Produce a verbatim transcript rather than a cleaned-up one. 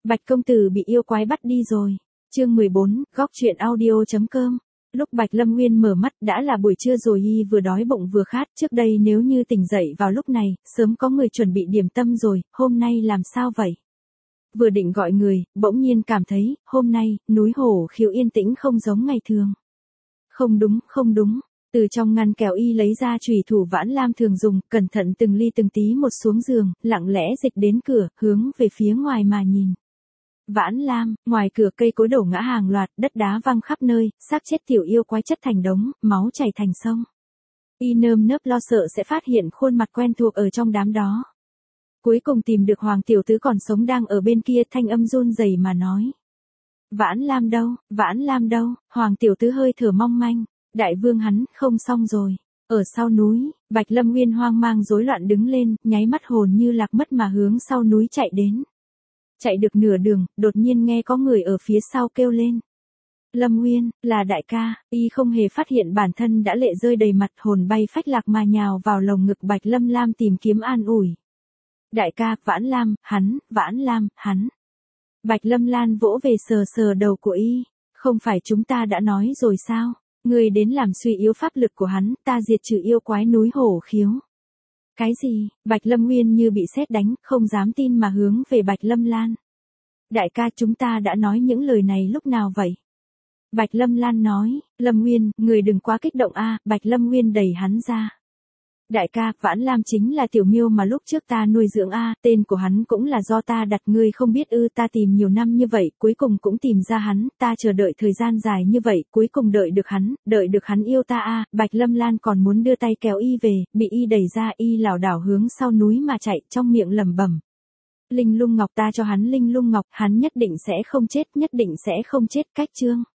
Bạch công tử bị yêu quái bắt đi rồi. Chương mười bốn, góc truyện audio.com. Lúc Bạch Lâm Nguyên mở mắt đã là buổi trưa rồi, y vừa đói bụng vừa khát, trước đây nếu như tỉnh dậy vào lúc này, sớm có người chuẩn bị điểm tâm rồi, hôm nay làm sao vậy? Vừa định gọi người, bỗng nhiên cảm thấy, hôm nay, núi Hổ Khiếu yên tĩnh không giống ngày thường. Không đúng, không đúng. Từ trong ngăn kéo y lấy ra chùy thủ Vãn Lam thường dùng, cẩn thận từng ly từng tí một xuống giường, lặng lẽ dịch đến cửa, hướng về phía ngoài mà nhìn. Vãn Lam, ngoài cửa cây cối đổ ngã hàng loạt, đất đá văng khắp nơi, xác chết tiểu yêu quái chất thành đống, máu chảy thành sông. Y nơm nớp lo sợ sẽ phát hiện khuôn mặt quen thuộc ở trong đám đó. Cuối cùng tìm được Hoàng tiểu tứ còn sống đang ở bên kia, thanh âm run rẩy mà nói. Vãn Lam đâu, Vãn Lam đâu? Hoàng tiểu tứ hơi thở mong manh. Đại vương hắn, không xong rồi. Ở sau núi, Bạch Lâm Nguyên hoang mang rối loạn đứng lên, nháy mắt hồn như lạc mất mà hướng sau núi chạy đến. Chạy được nửa đường, đột nhiên nghe có người ở phía sau kêu lên. Lâm Nguyên, là đại ca. Y không hề phát hiện bản thân đã lệ rơi đầy mặt, hồn bay phách lạc mà nhào vào lồng ngực Bạch Lâm Lam tìm kiếm an ủi. Đại ca, Vãn Lam, hắn, Vãn Lam, hắn. Bạch Lâm Lan vỗ về sờ sờ đầu của y. Không phải chúng ta đã nói rồi sao? Người đến làm suy yếu pháp lực của hắn, ta diệt trừ yêu quái núi Hổ Khiếu. Cái gì? Bạch Lâm Nguyên như bị sét đánh, không dám tin mà hướng về Bạch Lâm Lan. Đại ca, chúng ta đã nói những lời này lúc nào vậy? Bạch Lâm Lan nói. Lâm Nguyên, người đừng quá kích động a. Bạch Lâm Nguyên đẩy hắn ra. Đại ca, Vãn Lam chính là tiểu miêu mà lúc trước ta nuôi dưỡng a, tên của hắn cũng là do ta đặt, ngươi không biết ư? Ta tìm nhiều năm như vậy, cuối cùng cũng tìm ra hắn, ta chờ đợi thời gian dài như vậy, cuối cùng đợi được hắn, đợi được hắn yêu ta a. Bạch Lâm Lan còn muốn đưa tay kéo y về, bị y đẩy ra, y lảo đảo hướng sau núi mà chạy, trong miệng lẩm bẩm. Linh lung ngọc, ta cho hắn linh lung ngọc, hắn nhất định sẽ không chết, nhất định sẽ không chết. Cách chương